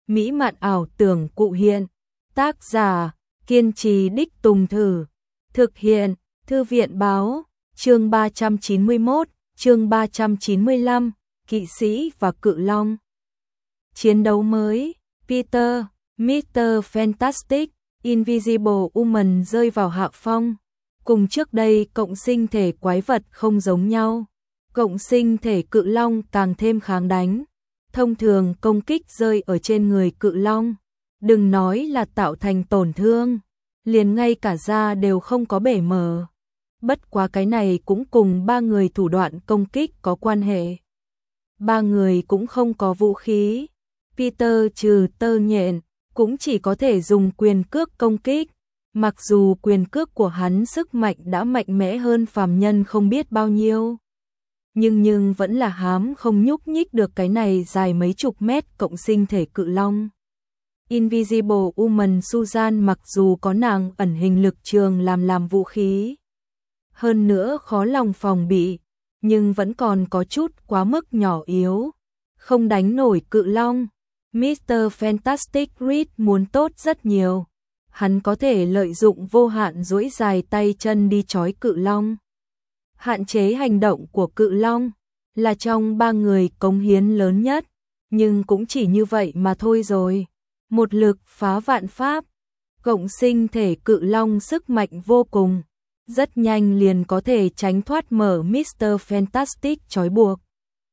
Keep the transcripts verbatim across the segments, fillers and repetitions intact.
mỹ mạn ảo tưởng cụ hiện. Tác giả, kiên trì đích tùng thử. Thực hiện, Thư viện báo, chương ba trăm chín mươi mốt, chương ba trăm chín mươi lăm, Kỵ sĩ và Cự Long. Chiến đấu mới, Peter, mít tơ Fantastic, Invisible Woman rơi vào hạ phong. Cùng trước đây cộng sinh thể quái vật không giống nhau. Cộng sinh thể cự long càng thêm kháng đánh. Thông thường công kích rơi ở trên người cự long. Đừng nói là tạo thành tổn thương. Liền ngay cả da đều không có bể mở. Bất quá cái này cũng cùng ba người thủ đoạn công kích có quan hệ. Ba người cũng không có vũ khí. Peter trừ tơ nhện, cũng chỉ có thể dùng quyền cước công kích. Mặc dù quyền cước của hắn sức mạnh đã mạnh mẽ hơn phàm nhân không biết bao nhiêu. Nhưng nhưng vẫn là hám không nhúc nhích được cái này dài mấy chục mét cộng sinh thể cự long. Invisible Woman Susan mặc dù có nàng ẩn hình lực trường làm làm vũ khí. Hơn nữa khó lòng phòng bị, nhưng vẫn còn có chút quá mức nhỏ yếu. Không đánh nổi cự long. mít tơ Fantastic Reed muốn tốt rất nhiều. Hắn có thể lợi dụng vô hạn duỗi dài tay chân đi trói cự long. Hạn chế hành động của cự long là trong ba người cống hiến lớn nhất, nhưng cũng chỉ như vậy mà thôi rồi. Một lực phá vạn pháp, cộng sinh thể cự long sức mạnh vô cùng, rất nhanh liền có thể tránh thoát mở mít tơ Fantastic trói buộc.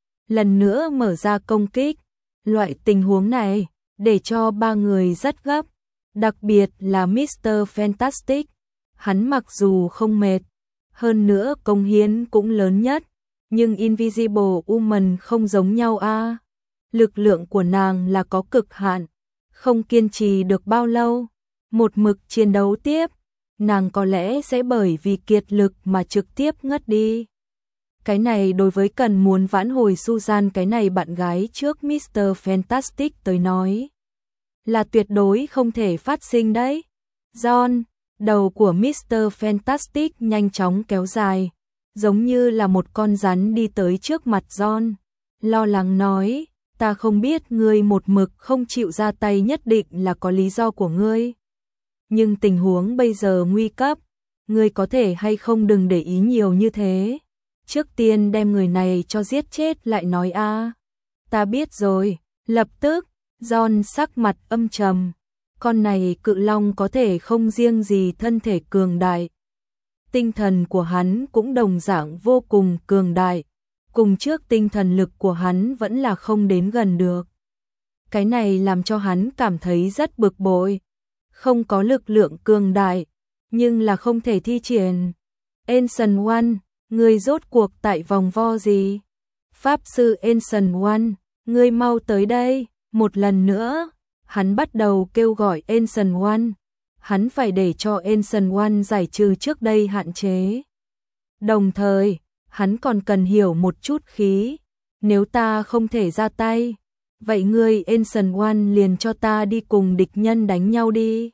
Lần nữa mở ra công kích, loại tình huống này để cho ba người rất gấp, đặc biệt là mít tơ Fantastic. Hắn mặc dù không mệt, hơn nữa công hiến cũng lớn nhất, nhưng Invisible Woman không giống nhau a. À. Lực lượng của nàng là có cực hạn, không kiên trì được bao lâu. Một mực chiến đấu tiếp, nàng có lẽ sẽ bởi vì kiệt lực mà trực tiếp ngất đi. Cái này đối với cần muốn vãn hồi Susan cái này bạn gái trước mít tơ Fantastic tới nói là tuyệt đối không thể phát sinh đấy. John, đầu của mít tơ Fantastic nhanh chóng kéo dài, giống như là một con rắn đi tới trước mặt John. Lo lắng nói, ta không biết ngươi một mực không chịu ra tay nhất định là có lý do của ngươi. Nhưng tình huống bây giờ nguy cấp, ngươi có thể hay không đừng để ý nhiều như thế. Trước tiên đem người này cho giết chết lại nói a. À. Ta biết rồi, lập tức, John sắc mặt âm trầm. Con này cự long có thể không riêng gì thân thể cường đại. Tinh thần của hắn cũng đồng dạng vô cùng cường đại. Cùng trước tinh thần lực của hắn vẫn là không đến gần được. Cái này làm cho hắn cảm thấy rất bực bội. Không có lực lượng cường đại, nhưng là không thể thi triển. Ancient One, ngươi rốt cuộc tại vòng vo gì? Pháp sư Ancient One, ngươi mau tới đây. Một lần nữa, hắn bắt đầu kêu gọi Ancient One. Hắn phải để cho Ancient One giải trừ trước đây hạn chế. Đồng thời, hắn còn cần hiểu một chút khí. Nếu ta không thể ra tay, vậy ngươi Ancient One liền cho ta đi cùng địch nhân đánh nhau đi.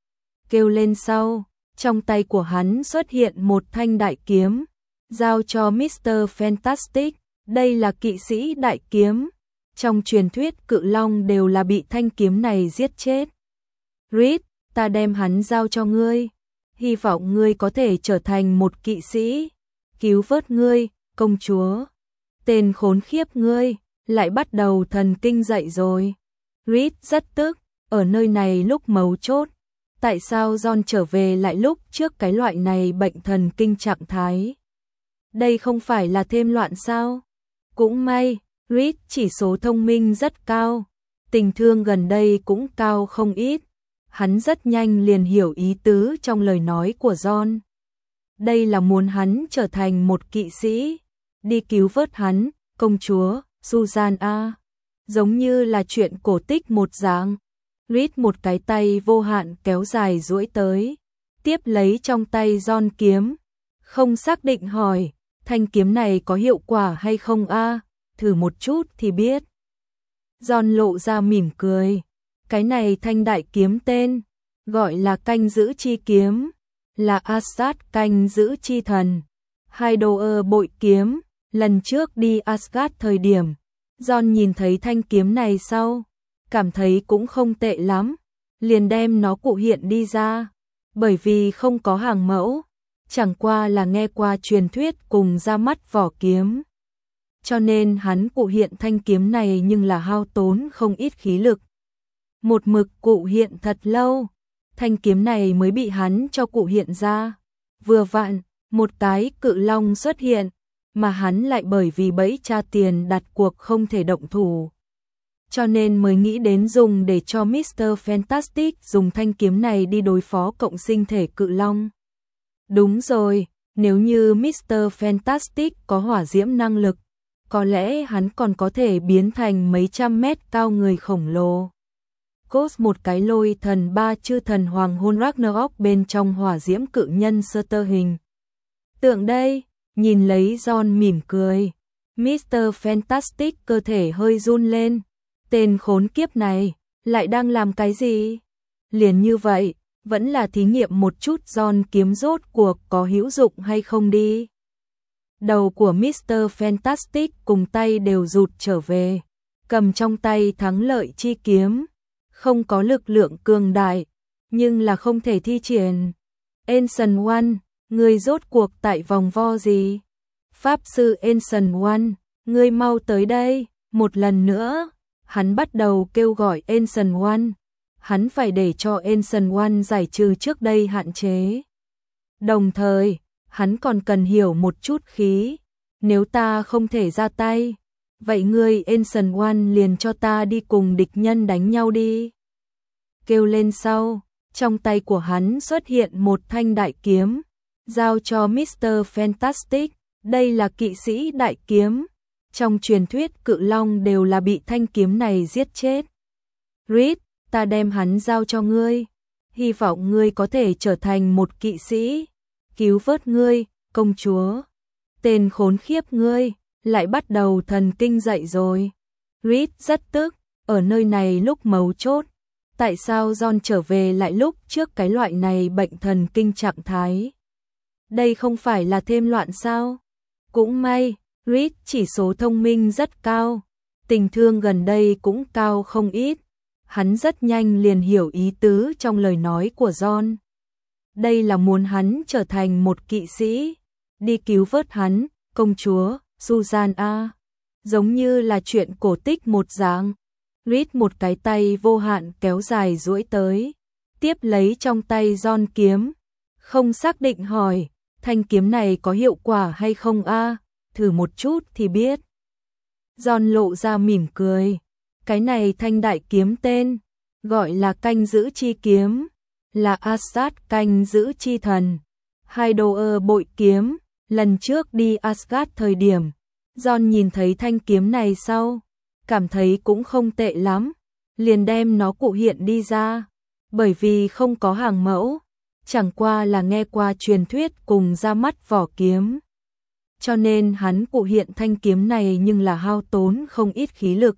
Kêu lên sau, trong tay của hắn xuất hiện một thanh đại kiếm, giao cho mít tơ Fantastic. Đây là kỵ sĩ đại kiếm. Trong truyền thuyết cự long đều là bị thanh kiếm này giết chết. Reed, ta đem hắn giao cho ngươi. Hy vọng ngươi có thể trở thành một kỵ sĩ. Cứu vớt ngươi, công chúa. Tên khốn khiếp ngươi, lại bắt đầu thần kinh dậy rồi. Reed rất tức, ở nơi này lúc mấu chốt. Tại sao John trở về lại lúc trước cái loại này bệnh thần kinh trạng thái? Đây không phải là thêm loạn sao? Cũng may, Reed chỉ số thông minh rất cao. Tình thương gần đây cũng cao không ít. Hắn rất nhanh liền hiểu ý tứ trong lời nói của John. Đây là muốn hắn trở thành một kỵ sĩ. Đi cứu vớt hắn, công chúa, Susan A. Giống như là chuyện cổ tích một dạng. Reed một cái tay vô hạn kéo dài duỗi tới. Tiếp lấy trong tay John kiếm. Không xác định hỏi, thanh kiếm này có hiệu quả hay không a? Thử một chút thì biết. John lộ ra mỉm cười. Cái này thanh đại kiếm tên, gọi là canh giữ chi kiếm. Là Asgard canh giữ chi thần. Heidoer bội kiếm. Lần trước đi Asgard thời điểm, John nhìn thấy thanh kiếm này sau, cảm thấy cũng không tệ lắm, liền đem nó cụ hiện đi ra. Bởi vì không có hàng mẫu, chẳng qua là nghe qua truyền thuyết cùng ra mắt vỏ kiếm. Cho nên hắn cụ hiện thanh kiếm này nhưng là hao tốn không ít khí lực. Một mực cụ hiện thật lâu, thanh kiếm này mới bị hắn cho cụ hiện ra. Vừa vặn, một cái cự long xuất hiện, mà hắn lại bởi vì bẫy tra tiền đặt cuộc không thể động thủ. Cho nên mới nghĩ đến dùng để cho mít tơ Fantastic dùng thanh kiếm này đi đối phó cộng sinh thể cự long. Đúng rồi, nếu như mít tơ Fantastic có hỏa diễm năng lực, có lẽ hắn còn có thể biến thành mấy trăm mét cao người khổng lồ. Cos một cái lôi thần ba chư thần hoàng hôn Ragnarok bên trong hỏa diễm cự nhân sơ tơ hình. Tượng đây, nhìn lấy John mỉm cười. mít tơ Fantastic cơ thể hơi run lên. Tên khốn kiếp này, lại đang làm cái gì? Liền như vậy, vẫn là thí nghiệm một chút John kiếm rốt cuộc có hữu dụng hay không đi. Đầu của mít tơ Fantastic cùng tay đều rụt trở về, cầm trong tay thắng lợi chi kiếm. Không có lực lượng cường đại, nhưng là không thể thi triển. Ancient One, ngươi rốt cuộc tại vòng vo gì? Pháp sư Ancient One, ngươi mau tới đây, một lần nữa. Hắn bắt đầu kêu gọi Ancient One. Hắn phải để cho Ancient One giải trừ trước đây hạn chế. Đồng thời, hắn còn cần hiểu một chút khí. Nếu ta không thể ra tay, vậy ngươi Ancient One liền cho ta đi cùng địch nhân đánh nhau đi. Kêu lên sau, trong tay của hắn xuất hiện một thanh đại kiếm, giao cho mít tơ Fantastic. Đây là kỵ sĩ đại kiếm. Trong truyền thuyết cự long đều là bị thanh kiếm này giết chết. Reed, ta đem hắn giao cho ngươi. Hy vọng ngươi có thể trở thành một kỵ sĩ. Cứu vớt ngươi, công chúa. Tên khốn khiếp ngươi, lại bắt đầu thần kinh dậy rồi. Reed rất tức, ở nơi này lúc mấu chốt. Tại sao John trở về lại lúc trước cái loại này bệnh thần kinh trạng thái? Đây không phải là thêm loạn sao? Cũng may, Reed chỉ số thông minh rất cao, tình thương gần đây cũng cao không ít. Hắn rất nhanh liền hiểu ý tứ trong lời nói của John. Đây là muốn hắn trở thành một kỵ sĩ, đi cứu vớt hắn, công chúa, Susanna. Giống như là chuyện cổ tích một dạng. Reed một cái tay vô hạn kéo dài duỗi tới, tiếp lấy trong tay John kiếm, không xác định hỏi, thanh kiếm này có hiệu quả hay không a? Thử một chút thì biết. John lộ ra mỉm cười, cái này thanh đại kiếm tên, gọi là canh giữ chi kiếm, là Asgard canh giữ chi thần. Hai đồ ơ bội kiếm, lần trước đi Asgard thời điểm, John nhìn thấy thanh kiếm này sau, cảm thấy cũng không tệ lắm, liền đem nó cụ hiện đi ra. Bởi vì không có hàng mẫu, chẳng qua là nghe qua truyền thuyết cùng ra mắt vỏ kiếm. Cho nên hắn cụ hiện thanh kiếm này nhưng là hao tốn không ít khí lực.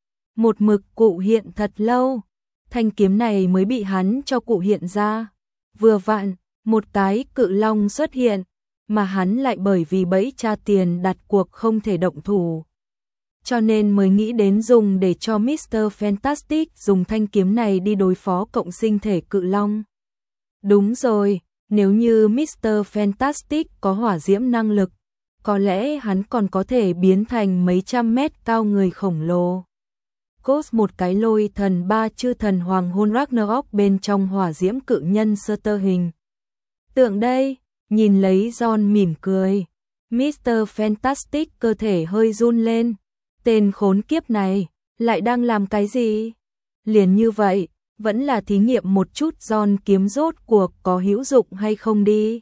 Một mực cụ hiện thật lâu, thanh kiếm này mới bị hắn cho cụ hiện ra. Vừa vặn, một cái cự long xuất hiện, mà hắn lại bởi vì bẫy tra tiền đặt cuộc không thể động thủ. Cho nên mới nghĩ đến dùng để cho mít tơ Fantastic dùng thanh kiếm này đi đối phó cộng sinh thể cự long. Đúng rồi, nếu như mít tơ Fantastic có hỏa diễm năng lực, có lẽ hắn còn có thể biến thành mấy trăm mét cao người khổng lồ. Cos một cái lôi thần ba chư thần hoàng hôn Ragnarok bên trong hỏa diễm cự nhân sơ tơ hình. Tượng đây, nhìn lấy John mỉm cười. mít tơ Fantastic cơ thể hơi run lên. Tên khốn kiếp này, lại đang làm cái gì? Liền như vậy, vẫn là thí nghiệm một chút John kiếm rốt cuộc có hữu dụng hay không đi.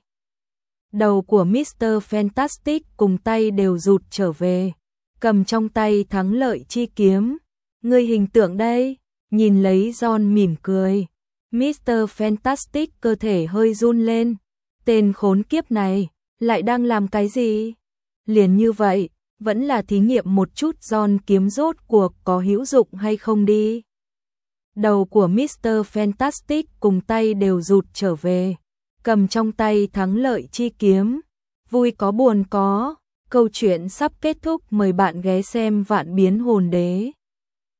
Đầu của mít tơ Fantastic cùng tay đều rụt trở về, cầm trong tay thắng lợi chi kiếm. Ngươi hình tượng đây, nhìn lấy John mỉm cười. mít tơ Fantastic cơ thể hơi run lên. Tên khốn kiếp này, lại đang làm cái gì? Liền như vậy, vẫn là thí nghiệm một chút John kiếm rốt cuộc có hữu dụng hay không đi. Đầu của mít tơ Fantastic cùng tay đều rụt trở về, cầm trong tay thắng lợi chi kiếm. Vui có buồn có, câu chuyện sắp kết thúc, mời bạn ghé xem Vạn Biến Hồn Đế.